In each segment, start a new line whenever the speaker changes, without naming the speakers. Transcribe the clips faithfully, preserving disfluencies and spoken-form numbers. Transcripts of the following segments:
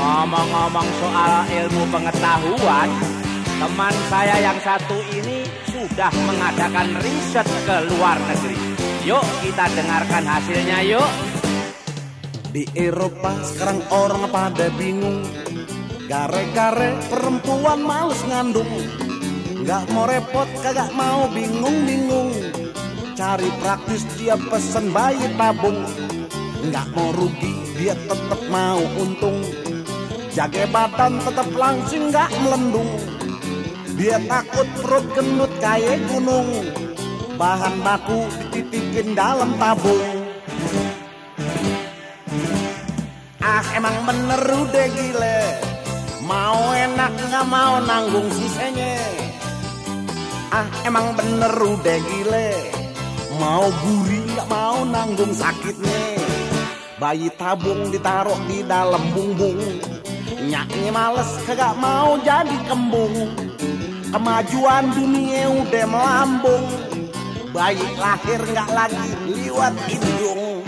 Ngomong-ngomong soal ilmu pengetahuan, teman saya yang satu ini sudah mengadakan riset ke luar negeri. Yuk kita dengarkan hasilnya yuk.
Di Eropa sekarang orang pada bingung, gare-gare perempuan males ngandung. Nggak mau repot, kagak mau bingung-bingung, cari praktis dia pesen bayi tabung. Nggak mau rugi, dia tetap mau untung, jaga badan tetap langsing nggak melendung. Dia takut perut gendut kayak gunung, bahan baku dititipin dalam tabung. Ah emang bener udah gile, mau enak nggak mau nanggung sisanya. Ah emang bener udah gile, mau gurih nggak mau nanggung sakitnya. Bayi tabung ditaruh di dalam bumbung, nyaknya males kagak mau jadi kembung. Kemajuan dunia udah melambung, bayi lahir nggak lagi liwat hidung.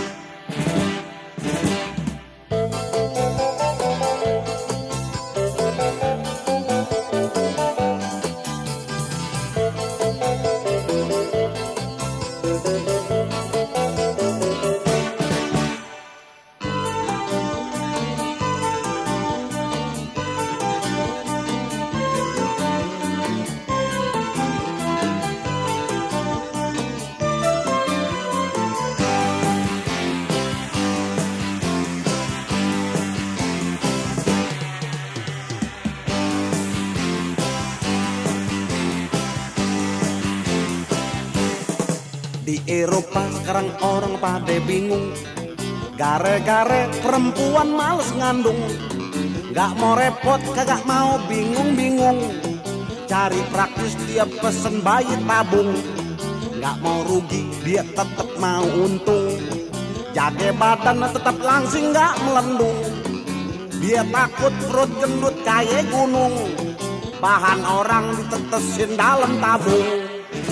Di Eropa sekarang orang pada bingung, gare-gare perempuan males ngandung. Nggak mau repot, kagak mau bingung-bingung, cari praktis dia pesen bayi tabung. Nggak mau rugi, dia tetap mau untung, jaga badan tetap langsing nggak melendung. Dia takut perut gendut kayak gunung, bahan orang ditetesin dalam tabung.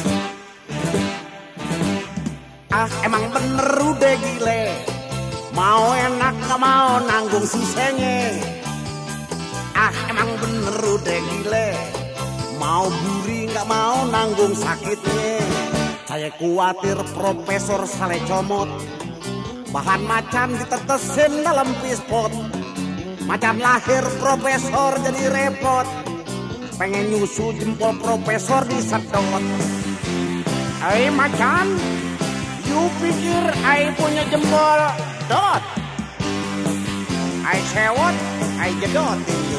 Ah emang bener udah gile, mau enak gak mau nanggung sisanya. Ah emang bener udah gile, mau gurih gak mau nanggung sakitnya. Saya khawatir profesor sale comot, bahan macan ditetesin dalam pispot. Macan lahir profesor jadi repot, pengen nyusu jempol profesor disedot. Hei macan, you pikir I punya jempol dot? I sewot, I jedotin.